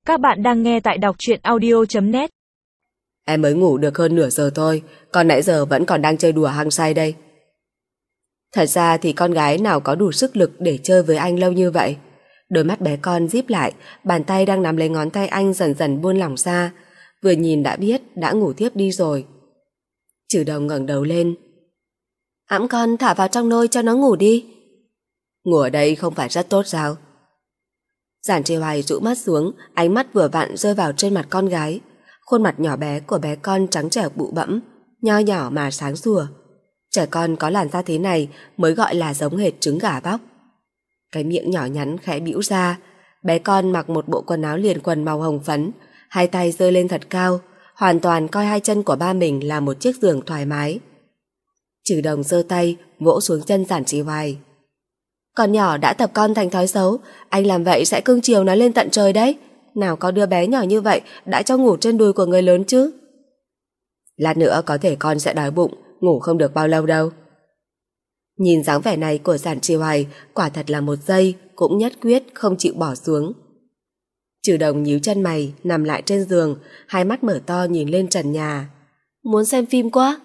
Các bạn đang nghe tại đọc truyện audio.net. Em mới ngủ được hơn nửa giờ thôi, còn nãy giờ vẫn còn đang chơi đùa hăng say đây. Thật ra thì con gái nào có đủ sức lực để chơi với anh lâu như vậy. Đôi mắt bé con díp lại, bàn tay đang nắm lấy ngón tay anh dần dần buông lỏng ra. Vừa nhìn đã biết đã ngủ thiếp đi rồi. Trừ Đồng ngẩng đầu lên. Ẵm con thả vào trong nôi cho nó ngủ đi. Ngủ ở đây không phải rất tốt sao? Giản Trì Hoài rũ mắt xuống, ánh mắt vừa vặn rơi vào trên mặt con gái. Khuôn mặt nhỏ bé của bé con trắng trẻo bụ bẫm, nho nhỏ mà sáng sủa. Trẻ con có làn da thế này mới gọi là giống hệt trứng gà bóc. Cái miệng nhỏ nhắn khẽ bĩu ra. Bé con mặc một bộ quần áo liền quần màu hồng phấn, hai tay giơ lên thật cao, hoàn toàn coi hai chân của ba mình là một chiếc giường thoải mái. Trừ Đồng giơ tay vỗ xuống chân Giản Trì Hoài. Con nhỏ đã tập con thành thói xấu, anh làm vậy sẽ cưng chiều nó lên tận trời đấy. Nào có đứa bé nhỏ như vậy đã cho ngủ trên đùi của người lớn chứ. Lát nữa có thể con sẽ đói bụng, ngủ không được bao lâu đâu. Nhìn dáng vẻ này của Giản Trì Hoài, quả thật là một giây cũng nhất quyết không chịu bỏ xuống. Trừ Đồng nhíu chân mày, nằm lại trên giường, hai mắt mở to nhìn lên trần nhà. Muốn xem phim quá.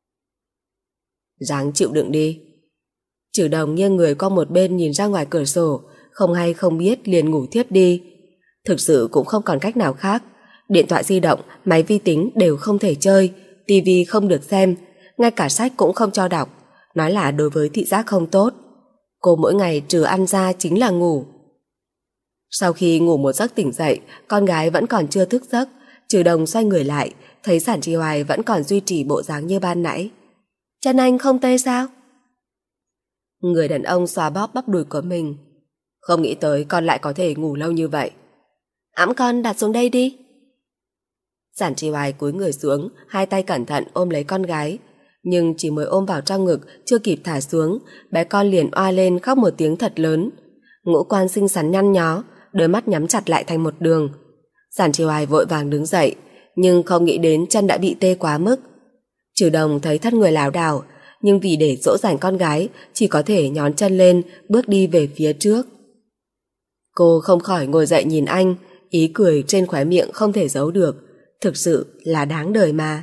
Ráng chịu đựng đi. Trừ Đồng nghiêng người qua một bên nhìn ra ngoài cửa sổ, không hay không biết liền ngủ thiếp đi. Thực sự cũng không còn cách nào khác. Điện thoại di động, máy vi tính đều không thể chơi, tivi không được xem, ngay cả sách cũng không cho đọc, nói là đối với thị giác không tốt. Cô mỗi ngày trừ ăn ra chính là ngủ. Sau khi ngủ một giấc tỉnh dậy, con gái vẫn còn chưa thức giấc. Trừ Đồng xoay người lại, thấy Giản Trì Hoài vẫn còn duy trì bộ dáng như ban nãy. Chân anh không tê sao? Người đàn ông xoa bóp bắp đùi của mình. Không nghĩ tới con lại có thể ngủ lâu như vậy. Ẵm con đặt xuống đây đi. Giản Trì Hoài cúi người xuống, hai tay cẩn thận ôm lấy con gái. Nhưng chỉ mới ôm vào trong ngực, chưa kịp thả xuống, bé con liền oa lên khóc một tiếng thật lớn. Ngũ quan xinh xắn nhăn nhó, đôi mắt nhắm chặt lại thành một đường. Giản Trì Hoài vội vàng đứng dậy, nhưng không nghĩ đến chân đã bị tê quá mức. Trừ Đồng thấy thắt người lảo đảo, nhưng vì để dỗ dành con gái, chỉ có thể nhón chân lên, bước đi về phía trước. Cô không khỏi ngồi dậy nhìn anh, ý cười trên khóe miệng không thể giấu được. Thực sự là đáng đời mà.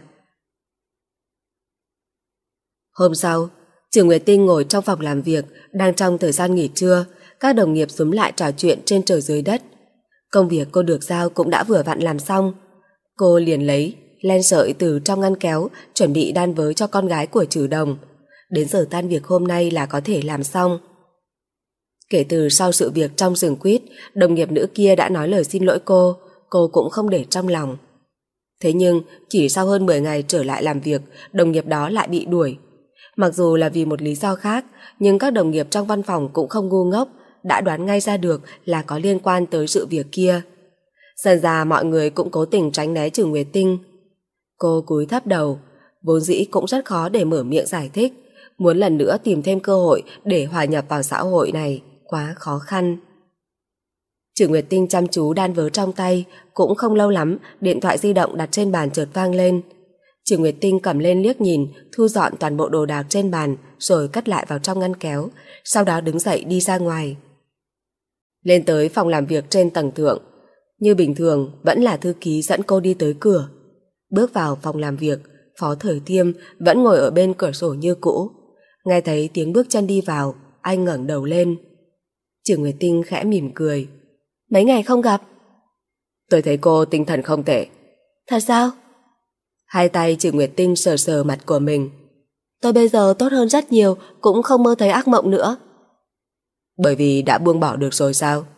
Hôm sau, Trừ Nguyệt Tinh ngồi trong phòng làm việc, đang trong thời gian nghỉ trưa, các đồng nghiệp xúm lại trò chuyện trên trời dưới đất. Công việc cô được giao cũng đã vừa vặn làm xong. Cô liền lấy len sợi từ trong ngăn kéo, chuẩn bị đan vớ cho con gái của Trừ Đồng. Đến giờ tan việc hôm nay là có thể làm xong. Kể từ sau sự việc trong rừng quýt, đồng nghiệp nữ kia đã nói lời xin lỗi cô cũng không để trong lòng. Thế nhưng, chỉ sau hơn 10 ngày trở lại làm việc, đồng nghiệp đó lại bị đuổi. Mặc dù là vì một lý do khác, nhưng các đồng nghiệp trong văn phòng cũng không ngu ngốc, đã đoán ngay ra được là có liên quan tới sự việc kia. Dần ra mọi người cũng cố tình tránh né Trừ Nguyệt Tinh. Cô cúi thấp đầu, vốn dĩ cũng rất khó để mở miệng giải thích, muốn lần nữa tìm thêm cơ hội để hòa nhập vào xã hội này quá khó khăn. Trừ Nguyệt Tinh chăm chú đan vớ trong tay, cũng không lâu lắm, điện thoại di động đặt trên bàn chợt vang lên. Trừ Nguyệt Tinh cầm lên liếc nhìn, thu dọn toàn bộ đồ đạc trên bàn, rồi cất lại vào trong ngăn kéo, sau đó đứng dậy đi ra ngoài. Lên tới phòng làm việc trên tầng thượng, như bình thường vẫn là thư ký dẫn cô đi tới cửa. Bước vào phòng làm việc, Phó Thời Thiêm vẫn ngồi ở bên cửa sổ như cũ. Nghe thấy tiếng bước chân đi vào, anh ngẩng đầu lên. Trừ Nguyệt Tinh khẽ mỉm cười. Mấy ngày không gặp. Tôi thấy cô tinh thần không tệ. Thật sao? Hai tay Trừ Nguyệt Tinh sờ sờ mặt của mình. Tôi bây giờ tốt hơn rất nhiều, cũng không mơ thấy ác mộng nữa. Bởi vì đã buông bỏ được rồi sao?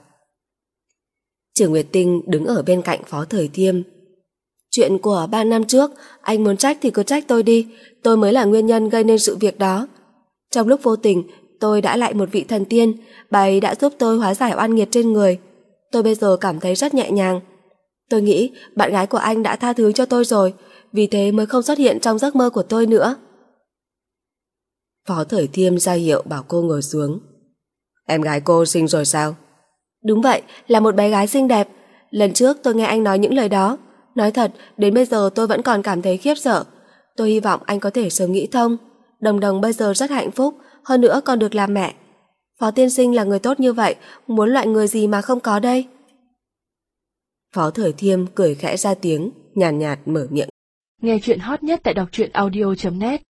Trừ Nguyệt Tinh đứng ở bên cạnh Phó Thời Thiêm. Chuyện của 3 năm trước, anh muốn trách thì cứ trách tôi đi, tôi mới là nguyên nhân gây nên sự việc đó. Trong lúc vô tình, tôi đã lại một vị thần tiên, bà ấy đã giúp tôi hóa giải oan nghiệt trên người. Tôi bây giờ cảm thấy rất nhẹ nhàng. Tôi nghĩ bạn gái của anh đã tha thứ cho tôi rồi, vì thế mới không xuất hiện trong giấc mơ của tôi nữa. Phó Thời Thiêm ra hiệu bảo cô ngồi xuống. Em gái cô sinh rồi sao? Đúng vậy, là một bé gái xinh đẹp. Lần trước tôi nghe anh nói những lời đó. Nói thật, đến bây giờ tôi vẫn còn cảm thấy khiếp sợ. Tôi hy vọng anh có thể sớm nghĩ thông. Đồng Đồng bây giờ rất hạnh phúc, hơn nữa còn được làm mẹ. Phó tiên sinh là người tốt như vậy, muốn loại người gì mà không có đây? Phó Thời Thiêm cười khẽ ra tiếng, nhàn nhạt mở miệng. Nghe chuyện hot nhất tại đọc truyện audio.net